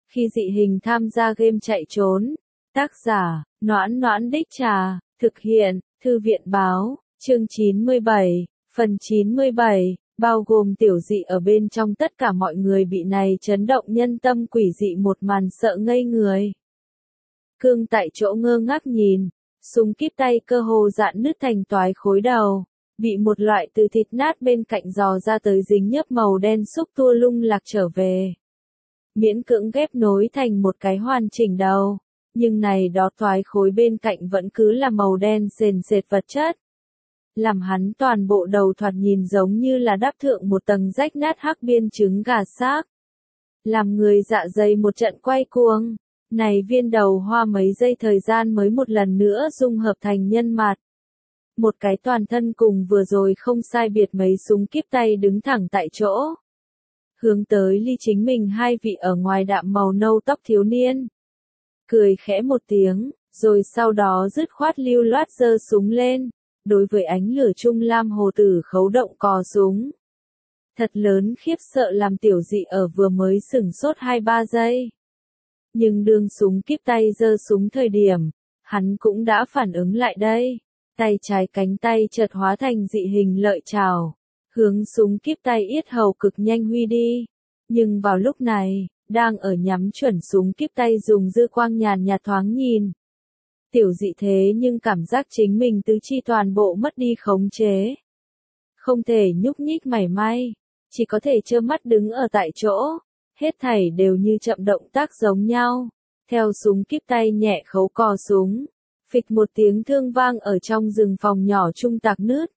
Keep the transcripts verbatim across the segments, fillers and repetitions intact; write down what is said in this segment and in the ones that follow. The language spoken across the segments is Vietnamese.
Khi dị hình tham gia game chạy trốn. Tác giả, Noãn Noãn Đích Trà, thực hiện, Thư viện Báo, chương chín mươi bảy, phần chín mươi bảy, bao gồm tiểu dị ở bên trong tất cả mọi người bị này chấn động nhân tâm quỷ dị một màn sợ ngây người. Cương tại chỗ ngơ ngác nhìn, súng kíp tay cơ hồ dạn nứt thành toái khối đầu, bị một loại từ thịt nát bên cạnh giò ra tới dính nhớp màu đen xúc tua lung lạc trở về. Miễn cưỡng ghép nối thành một cái hoàn chỉnh đầu, nhưng này đó toái khối bên cạnh vẫn cứ là màu đen sền sệt vật chất. Làm hắn toàn bộ đầu thoạt nhìn giống như là đắp thượng một tầng rách nát hắc biên trứng gà xác. Làm người dạ dày một trận quay cuồng, này viên đầu hoa mấy giây thời gian mới một lần nữa dung hợp thành nhân mặt. Một cái toàn thân cùng vừa rồi không sai biệt mấy súng kíp tay đứng thẳng tại chỗ. Hướng tới ly chính mình hai vị ở ngoài đạm màu nâu tóc thiếu niên. Cười khẽ một tiếng, rồi sau đó dứt khoát lưu loát giơ súng lên, đối với ánh lửa trung lam hồ tử khấu động cò súng. Thật lớn khiếp sợ làm tiểu dị ở vừa mới sửng sốt hai ba giây. Nhưng đương súng kíp tay giơ súng thời điểm, hắn cũng đã phản ứng lại đây. Tay trái cánh tay chợt hóa thành dị hình lợi trảo, hướng súng kíp tay yết hầu cực nhanh huy đi. Nhưng vào lúc này, đang ở nhắm chuẩn súng kíp tay dùng dư quang nhàn nhạt thoáng nhìn. Tiểu dị thế nhưng cảm giác chính mình tứ chi toàn bộ mất đi khống chế. Không thể nhúc nhích mảy may, chỉ có thể trơ mắt đứng ở tại chỗ, hết thảy đều như chậm động tác giống nhau. Theo súng kíp tay nhẹ khấu cò súng, phịch một tiếng thương vang ở trong rừng phòng nhỏ trung tạc nứt.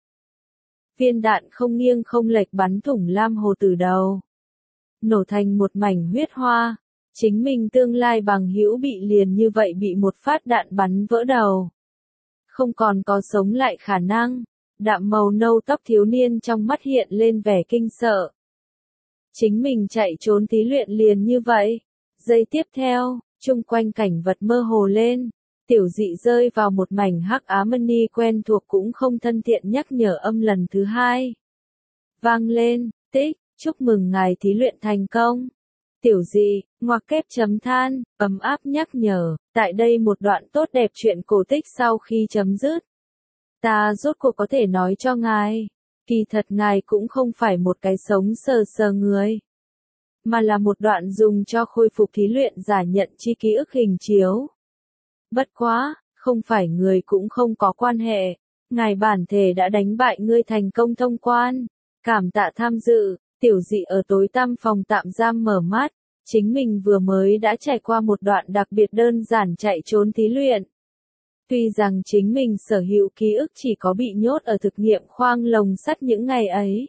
Viên đạn không nghiêng không lệch bắn thủng lam hồ tử đầu. Nổ thành một mảnh huyết hoa, chính mình tương lai bằng hữu bị liền như vậy bị một phát đạn bắn vỡ đầu. Không còn có sống lại khả năng, đạm màu nâu tóc thiếu niên trong mắt hiện lên vẻ kinh sợ. Chính mình chạy trốn thí luyện liền như vậy. Giây tiếp theo, chung quanh cảnh vật mơ hồ lên, tiểu dị rơi vào một mảnh hắc ám mani quen thuộc cũng không thân thiện nhắc nhở âm lần thứ hai. Vang lên, tích, chúc mừng ngài thí luyện thành công. Tiểu dị, ngoặc kép chấm than, ấm áp nhắc nhở, tại đây một đoạn tốt đẹp chuyện cổ tích sau khi chấm dứt. Ta rốt cuộc có thể nói cho ngài, kỳ thật ngài cũng không phải một cái sống sờ sờ người, mà là một đoạn dùng cho khôi phục thí luyện giả nhận chi ký ức hình chiếu. Bất quá, không phải người cũng không có quan hệ, ngài bản thể đã đánh bại ngươi thành công thông quan, cảm tạ tham dự. Tiểu dị ở tối tăm phòng tạm giam mở mắt, chính mình vừa mới đã trải qua một đoạn đặc biệt đơn giản chạy trốn thí luyện. Tuy rằng chính mình sở hữu ký ức chỉ có bị nhốt ở thực nghiệm khoang lồng sắt những ngày ấy.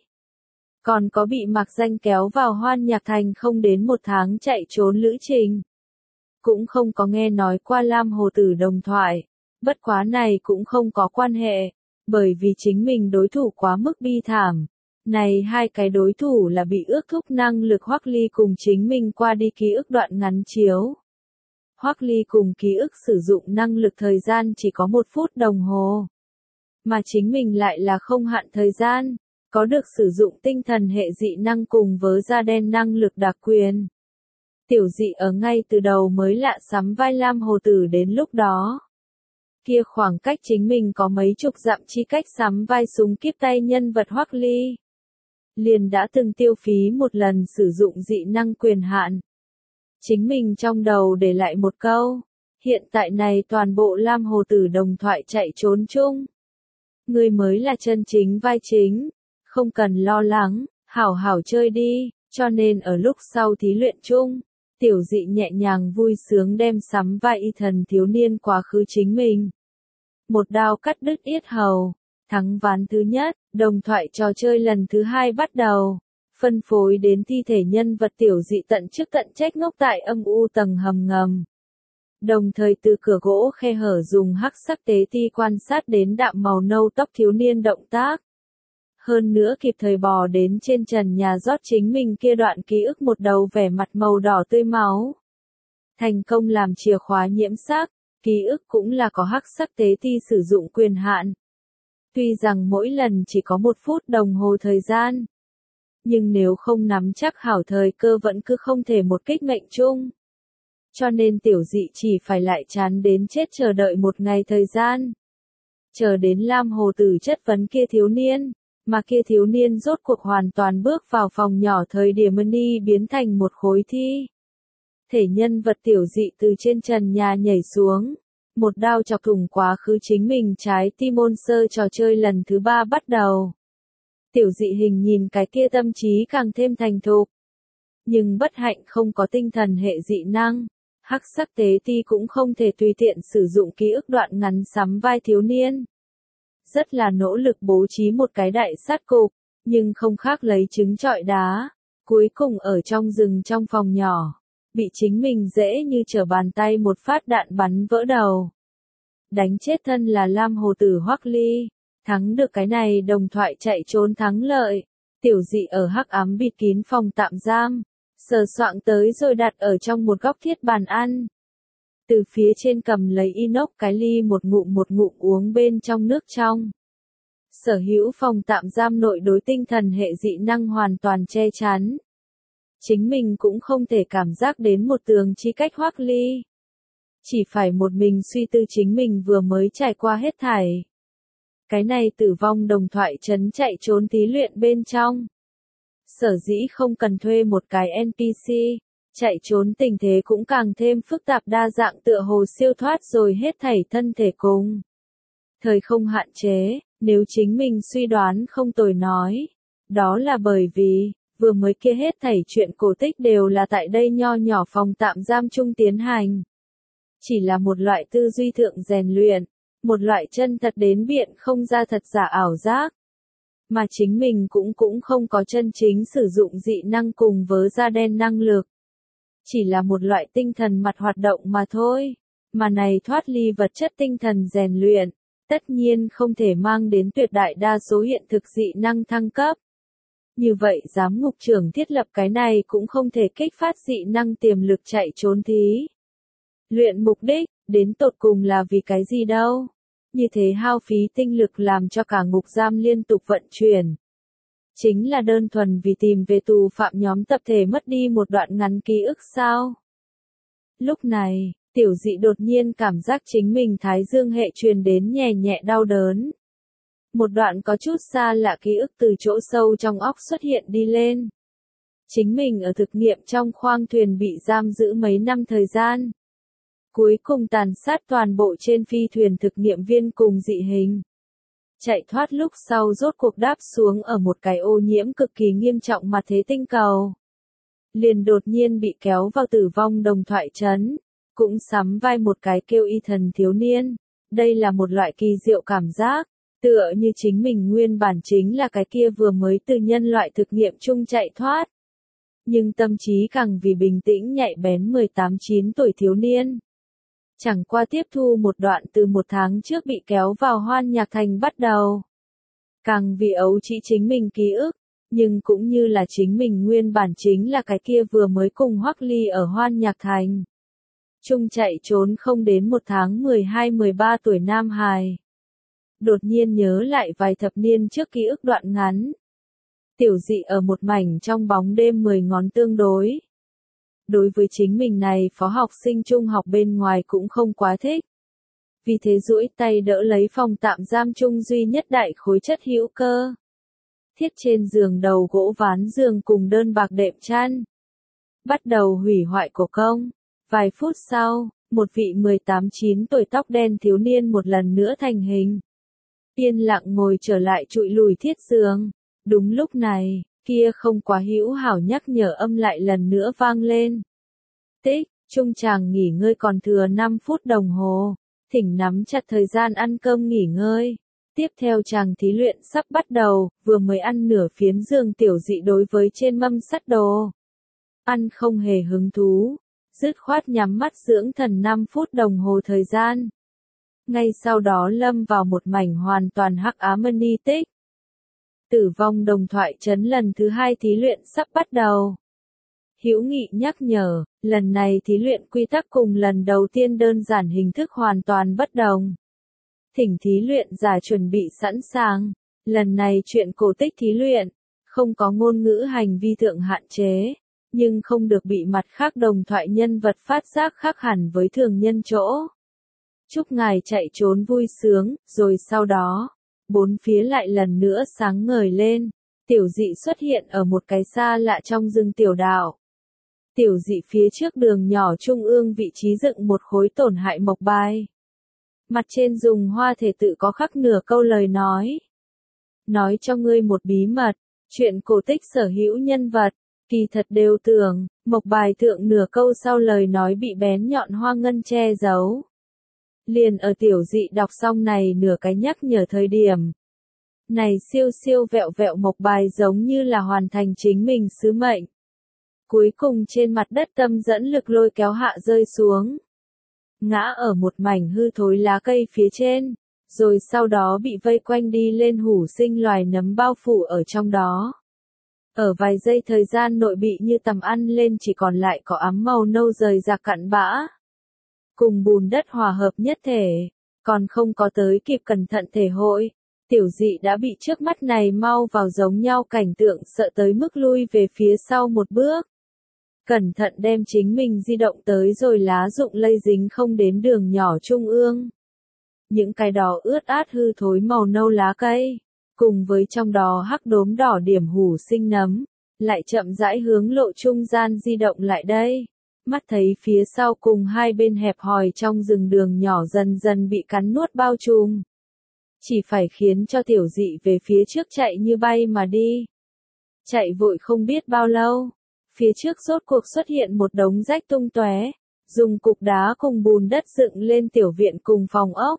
Còn có bị mặc danh kéo vào Hoan Nhạc Thành không đến một tháng chạy trốn lữ trình. Cũng không có nghe nói qua lam hồ tử đồng thoại, bất quá này cũng không có quan hệ, bởi vì chính mình đối thủ quá mức bi thảm. Này hai cái đối thủ là bị ước thúc năng lực Hoắc Ly cùng chính mình qua đi ký ức đoạn ngắn chiếu. Hoắc Ly cùng ký ức sử dụng năng lực thời gian chỉ có một phút đồng hồ. Mà chính mình lại là không hạn thời gian, có được sử dụng tinh thần hệ dị năng cùng với da đen năng lực đặc quyền. Tiểu dị ở ngay từ đầu mới lạ sắm vai lam hồ tử đến lúc đó. Kia khoảng cách chính mình có mấy chục dặm chi cách sắm vai súng kíp tay nhân vật Hoắc Ly. Liền đã từng tiêu phí một lần sử dụng dị năng quyền hạn. Chính mình trong đầu để lại một câu, hiện tại này toàn bộ lam hồ tử đồng thoại chạy trốn chung. Ngươi mới là chân chính vai chính, không cần lo lắng, hảo hảo chơi đi, cho nên ở lúc sau thí luyện chung, tiểu dị nhẹ nhàng vui sướng đem sắm vai y thần thiếu niên quá khứ chính mình. Một đao cắt đứt yết hầu. Thắng ván thứ nhất, đồng thoại trò chơi lần thứ hai bắt đầu, phân phối đến thi thể nhân vật tiểu dị tận chức tận trách ngốc tại âm u tầng hầm ngầm. Đồng thời từ cửa gỗ khe hở dùng hắc sắc tế ti quan sát đến đạm màu nâu tóc thiếu niên động tác. Hơn nữa kịp thời bò đến trên trần nhà rót chính mình kia đoạn ký ức một đầu vẻ mặt màu đỏ tươi máu. Thành công làm chìa khóa nhiễm sắc, ký ức cũng là có hắc sắc tế ti sử dụng quyền hạn. Tuy rằng mỗi lần chỉ có một phút đồng hồ thời gian, nhưng nếu không nắm chắc hảo thời cơ vẫn cứ không thể một kích mệnh chung. Cho nên tiểu dị chỉ phải lại chán đến chết chờ đợi một ngày thời gian. Chờ đến Lam Hồ Tử chất vấn kia thiếu niên, mà kia thiếu niên rốt cuộc hoàn toàn bước vào phòng nhỏ thời điểm Mani biến thành một khối thi. Thể nhân vật tiểu dị từ trên trần nhà nhảy xuống, một đao chọc thủng quá khứ chính mình trái tim ôn sơ trò chơi lần thứ ba bắt đầu. Tiểu dị hình nhìn cái kia tâm trí càng thêm thành thục. Nhưng bất hạnh không có tinh thần hệ dị năng, hắc sắc tế ti cũng không thể tùy tiện sử dụng ký ức đoạn ngắn sắm vai thiếu niên. Rất là nỗ lực bố trí một cái đại sát cục, nhưng không khác lấy trứng trọi đá. Cuối cùng ở trong rừng trong phòng nhỏ, bị chính mình dễ như trở bàn tay một phát đạn bắn vỡ đầu. Đánh chết thân là Lam Hồ Tử Hoắc Ly, thắng được cái này đồng thoại chạy trốn thắng lợi. Tiểu dị ở hắc ám bịt kín phòng tạm giam, sờ soạng tới rồi đặt ở trong một góc thiết bàn ăn. Từ phía trên cầm lấy inox cái ly một ngụm một ngụm uống bên trong nước trong. Sở hữu phòng tạm giam nội đối tinh thần hệ dị năng hoàn toàn che chắn. Chính mình cũng không thể cảm giác đến một tường chi cách Hoắc Ly. Chỉ phải một mình suy tư chính mình vừa mới trải qua hết thảy. Cái này tử vong đồng thoại trấn chạy trốn thí luyện bên trong. Sở dĩ không cần thuê một cái en pê xê, chạy trốn tình thế cũng càng thêm phức tạp đa dạng tựa hồ siêu thoát rồi hết thảy thân thể cùng. Thời không hạn chế, nếu chính mình suy đoán không tồi nói. Đó là bởi vì, vừa mới kia hết thảy chuyện cổ tích đều là tại đây nho nhỏ phòng tạm giam chung tiến hành. Chỉ là một loại tư duy thượng rèn luyện, một loại chân thật đến biện không ra thật giả ảo giác. Mà chính mình cũng cũng không có chân chính sử dụng dị năng cùng với da đen năng lực. Chỉ là một loại tinh thần mặt hoạt động mà thôi. Mà này thoát ly vật chất tinh thần rèn luyện, tất nhiên không thể mang đến tuyệt đại đa số hiện thực dị năng thăng cấp. Như vậy giám ngục trưởng thiết lập cái này cũng không thể kích phát dị năng tiềm lực chạy trốn thí. Luyện mục đích, đến tột cùng là vì cái gì đâu? Như thế hao phí tinh lực làm cho cả ngục giam liên tục vận chuyển. Chính là đơn thuần vì tìm về tù phạm nhóm tập thể mất đi một đoạn ngắn ký ức sao? Lúc này, tiểu dị đột nhiên cảm giác chính mình thái dương hệ truyền đến nhẹ nhẹ đau đớn. Một đoạn có chút xa lạ ký ức từ chỗ sâu trong óc xuất hiện đi lên. Chính mình ở thực nghiệm trong khoang thuyền bị giam giữ mấy năm thời gian. Cuối cùng tàn sát toàn bộ trên phi thuyền thực nghiệm viên cùng dị hình. Chạy thoát lúc sau rốt cuộc đáp xuống ở một cái ô nhiễm cực kỳ nghiêm trọng mà thế tinh cầu. Liền đột nhiên bị kéo vào tử vong đồng thoại trấn, cũng sắm vai một cái kêu y thần thiếu niên. Đây là một loại kỳ diệu cảm giác, tựa như chính mình nguyên bản chính là cái kia vừa mới từ nhân loại thực nghiệm chung chạy thoát. Nhưng tâm trí càng vì bình tĩnh nhạy bén mười tám chín tuổi thiếu niên. Chẳng qua tiếp thu một đoạn từ một tháng trước bị kéo vào Hoan Nhạc Thành bắt đầu. Càng vì ấu trĩ chính mình ký ức, nhưng cũng như là chính mình nguyên bản chính là cái kia vừa mới cùng Hoắc Ly ở Hoan Nhạc Thành. Chung chạy trốn không đến một tháng mười hai mười ba tuổi nam hài. Đột nhiên nhớ lại vài thập niên trước ký ức đoạn ngắn. Tiểu dị ở một mảnh trong bóng đêm mười ngón tương đối. Đối với chính mình này phó học sinh trung học bên ngoài cũng không quá thích. Vì thế duỗi tay đỡ lấy phòng tạm giam chung duy nhất đại khối chất hữu cơ. Thiết trên giường đầu gỗ ván giường cùng đơn bạc đệm chăn. Bắt đầu hủy hoại cổ công. Vài phút sau, một vị mười tám chín tuổi tóc đen thiếu niên một lần nữa thành hình. Yên lặng ngồi trở lại trụi lùi thiết giường. Đúng lúc này, kia không quá hữu hảo nhắc nhở âm lại lần nữa vang lên. Tích, trung chàng nghỉ ngơi còn thừa năm phút đồng hồ. Thỉnh nắm chặt thời gian ăn cơm nghỉ ngơi. Tiếp theo chàng thí luyện sắp bắt đầu, vừa mới ăn nửa phiến giường tiểu dị đối với trên mâm sắt đồ. Ăn không hề hứng thú, dứt khoát nhắm mắt dưỡng thần năm phút đồng hồ thời gian. Ngay sau đó lâm vào một mảnh hoàn toàn hắc ám ni tích. Tử vong đồng thoại trấn lần thứ hai thí luyện sắp bắt đầu. Hữu Nghị nhắc nhở, lần này thí luyện quy tắc cùng lần đầu tiên đơn giản hình thức hoàn toàn bất đồng. Thỉnh thí luyện giả chuẩn bị sẵn sàng. Lần này chuyện cổ tích thí luyện, không có ngôn ngữ hành vi thượng hạn chế. nhưng không được bị mặt khác đồng thoại nhân vật phát giác khác hẳn với thường nhân chỗ. Chúc ngài chạy trốn vui sướng, rồi sau đó, bốn phía lại lần nữa sáng ngời lên. Tiểu dị xuất hiện ở một cái xa lạ trong rừng tiểu đạo. Tiểu dị phía trước đường nhỏ trung ương vị trí dựng một khối tổn hại mộc bài. Mặt trên dùng hoa thể tự có khắc nửa câu lời nói. Nói cho ngươi một bí mật, chuyện cổ tích sở hữu nhân vật, kỳ thật đều tưởng, mộc bài thượng nửa câu sau lời nói bị bén nhọn hoa ngân che giấu. Liền ở tiểu dị đọc xong này nửa cái nhắc nhở thời điểm. Này siêu siêu vẹo vẹo mộc bài giống như là hoàn thành chính mình sứ mệnh. Cuối cùng trên mặt đất tâm dẫn lực lôi kéo hạ rơi xuống. Ngã ở một mảnh hư thối lá cây phía trên, rồi sau đó bị vây quanh đi lên hủ sinh loài nấm bao phủ ở trong đó. Ở vài giây thời gian nội bị như tầm ăn lên chỉ còn lại có ám màu nâu rời rạc cặn bã. Cùng bùn đất hòa hợp nhất thể, còn không có tới kịp cẩn thận thể hội. Tiểu dị đã bị trước mắt này mau vào giống nhau cảnh tượng sợ tới mức lui về phía sau một bước. Cẩn thận đem chính mình di động tới rồi lá rụng lây dính không đến đường nhỏ trung ương. Những cái đó ướt át hư thối màu nâu lá cây, cùng với trong đó hắc đốm đỏ điểm hủ sinh nấm, lại chậm rãi hướng lộ trung gian di động lại đây. Mắt thấy phía sau cùng hai bên hẹp hòi trong rừng đường nhỏ dần dần bị cắn nuốt bao trùm. Chỉ phải khiến cho tiểu dị về phía trước chạy như bay mà đi. Chạy vội không biết bao lâu, phía trước rốt cuộc xuất hiện một đống rách tung tóe, dùng cục đá cùng bùn đất dựng lên tiểu viện cùng phòng ốc.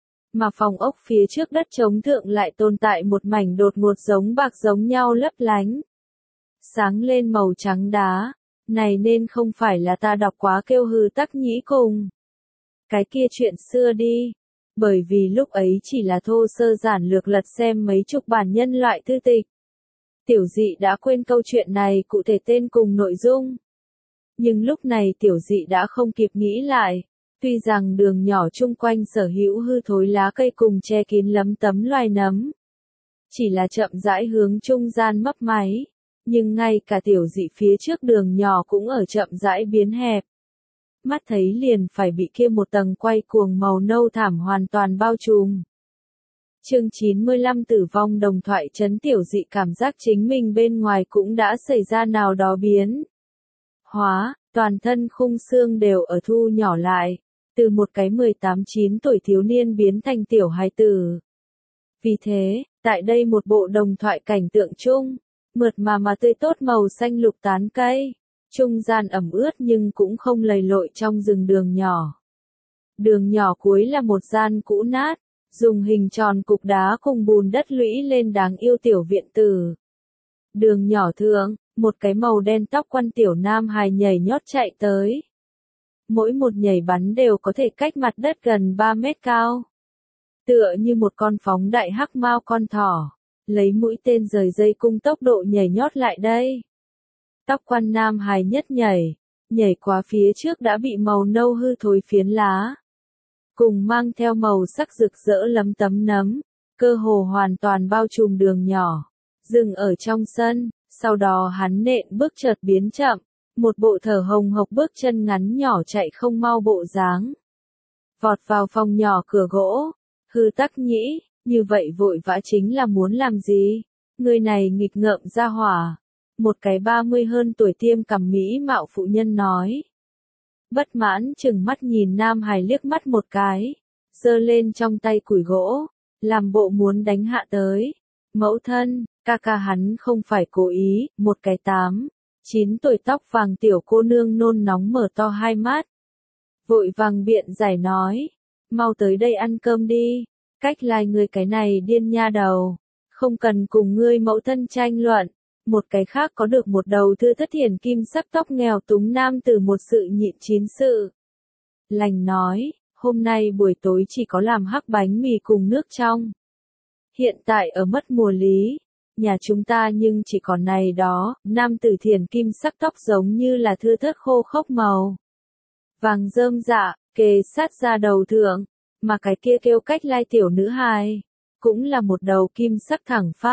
Mà phòng ốc phía trước đất trống thượng lại tồn tại một mảnh đột ngột giống bạc giống nhau lấp lánh. Sáng lên màu trắng đá, này nên không phải là ta đọc quá kêu hư tắc nhĩ cùng. Cái kia chuyện xưa đi. Bởi vì lúc ấy chỉ là thô sơ giản lược lật xem mấy chục bản nhân loại thư tịch. Tiểu dị đã quên câu chuyện này cụ thể tên cùng nội dung. Nhưng lúc này tiểu dị đã không kịp nghĩ lại. Tuy rằng đường nhỏ chung quanh sở hữu hư thối lá cây cùng che kín lấm tấm loài nấm. Chỉ là chậm rãi hướng trung gian mấp máy. Nhưng ngay cả tiểu dị phía trước đường nhỏ cũng ở chậm rãi biến hẹp. Mắt thấy liền phải bị kia một tầng quay cuồng màu nâu thảm hoàn toàn bao trùm. Chương chín mươi lăm Tử vong đồng thoại chấn tiểu dị cảm giác chính mình bên ngoài cũng đã xảy ra nào đó biến. Hóa, toàn thân khung xương đều ở thu nhỏ lại, từ một cái mười tám chín tuổi thiếu niên biến thành tiểu hài tử. Vì thế, tại đây một bộ đồng thoại cảnh tượng chung, mượt mà mà tươi tốt màu xanh lục tán cây. Trung gian ẩm ướt nhưng cũng không lầy lội trong rừng đường nhỏ. Đường nhỏ cuối là một gian cũ nát, dùng hình tròn cục đá cùng bùn đất lũy lên đáng yêu tiểu viện tử. Đường nhỏ thượng, một cái màu đen tóc quăn tiểu nam hài nhảy nhót chạy tới. Mỗi một nhảy bắn đều có thể cách mặt đất gần ba mét cao. Tựa như một con phóng đại hắc mao con thỏ, lấy mũi tên rời dây cung tốc độ nhảy nhót lại đây. Tóc quan nam hài nhất nhảy, nhảy qua phía trước đã bị màu nâu hư thối phiến lá. Cùng mang theo màu sắc rực rỡ lấm tấm nấm, cơ hồ hoàn toàn bao trùm đường nhỏ, dừng ở trong sân, sau đó hắn nện bước chợt biến chậm, một bộ thở hồng hộc bước chân ngắn nhỏ chạy không mau bộ dáng. Vọt vào phòng nhỏ cửa gỗ, hư tắc nhĩ, như vậy vội vã chính là muốn làm gì? Người này nghịch ngợm ra hỏa. Một cái ba mươi hơn tuổi tiêm cằm mỹ mạo phụ nhân nói. Bất mãn chừng mắt nhìn nam hài liếc mắt một cái, giơ lên trong tay củi gỗ, làm bộ muốn đánh hạ tới. Mẫu thân, ca ca hắn không phải cố ý, một cái tám, chín tuổi tóc vàng tiểu cô nương nôn nóng mở to hai mắt. Vội vàng biện giải nói, mau tới đây ăn cơm đi, cách lai ngươi cái này điên nha đầu, không cần cùng ngươi mẫu thân tranh luận. Một cái khác có được một đầu thư thất hiển kim sắc tóc nghèo túng nam từ một sự nhịn chín sự. Lành nói, hôm nay buổi tối chỉ có làm hắc bánh mì cùng nước trong. Hiện tại ở mất mùa lý, nhà chúng ta nhưng chỉ còn này đó, nam tử thiền kim sắc tóc giống như là thư thất khô khốc màu. Vàng rơm dạ, kề sát ra đầu thượng, mà cái kia kêu cách lai tiểu nữ hài, cũng là một đầu kim sắc thẳng phát.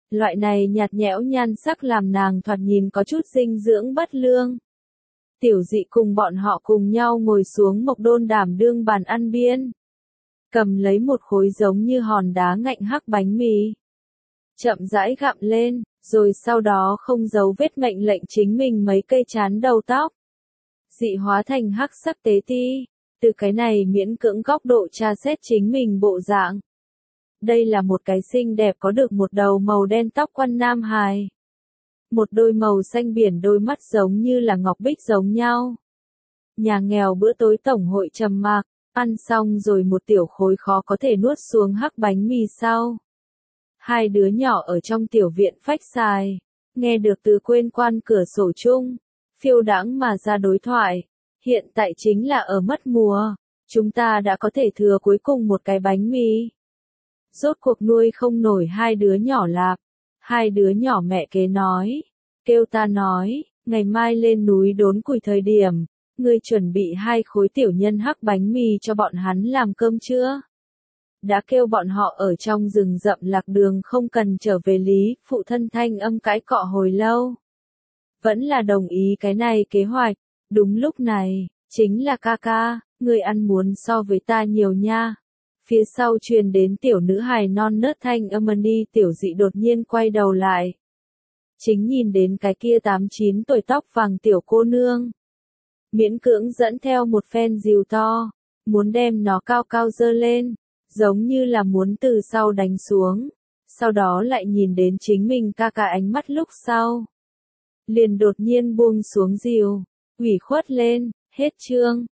Loại này nhạt nhẽo nhan sắc làm nàng thoạt nhìn có chút dinh dưỡng bất lương. Tiểu Dị cùng bọn họ cùng nhau ngồi xuống Mộc Đôn đảm đương bàn ăn biên. Cầm lấy một khối giống như hòn đá ngạnh hắc bánh mì. Chậm rãi gặm lên, rồi sau đó không giấu vết mệnh lệnh chính mình mấy cây chán đầu tóc. Dị hóa thành hắc sắc tế ti, từ cái này miễn cưỡng góc độ tra xét chính mình bộ dạng. Đây là một cái xinh đẹp có được một đầu màu đen tóc quăn nam hài. Một đôi màu xanh biển đôi mắt giống như là ngọc bích giống nhau. Nhà nghèo bữa tối tổng hội trầm mặc, ăn xong rồi một tiểu khối khó có thể nuốt xuống hắc bánh mì sau. Hai đứa nhỏ ở trong tiểu viện phách xài, nghe được từ quên quan cửa sổ chung, phiêu đãng mà ra đối thoại. Hiện tại chính là ở mất mùa, chúng ta đã có thể thừa cuối cùng một cái bánh mì. Rốt cuộc nuôi không nổi hai đứa nhỏ lạp. Hai đứa nhỏ mẹ kế nói, kêu ta nói, ngày mai lên núi đốn củi thời điểm, ngươi chuẩn bị hai khối tiểu nhân hắc bánh mì cho bọn hắn làm cơm chưa? Đã kêu bọn họ ở trong rừng rậm lạc đường không cần trở về lý, phụ thân thanh âm cãi cọ hồi lâu. Vẫn là đồng ý cái này kế hoạch, đúng lúc này, chính là ca ca, ngươi ăn muốn so với ta nhiều nha. Phía sau truyền đến tiểu nữ hài non nớt thanh âm đi, Tiểu Dị đột nhiên quay đầu lại. Chính nhìn đến cái kia tám chín tuổi tóc vàng tiểu cô nương. Miễn cưỡng dẫn theo một phen dìu to, muốn đem nó cao cao dơ lên, giống như là muốn từ sau đánh xuống. Sau đó lại nhìn đến chính mình ca ca ánh mắt lúc sau. Liền đột nhiên buông xuống dìu, ủy khuất lên, hết chương.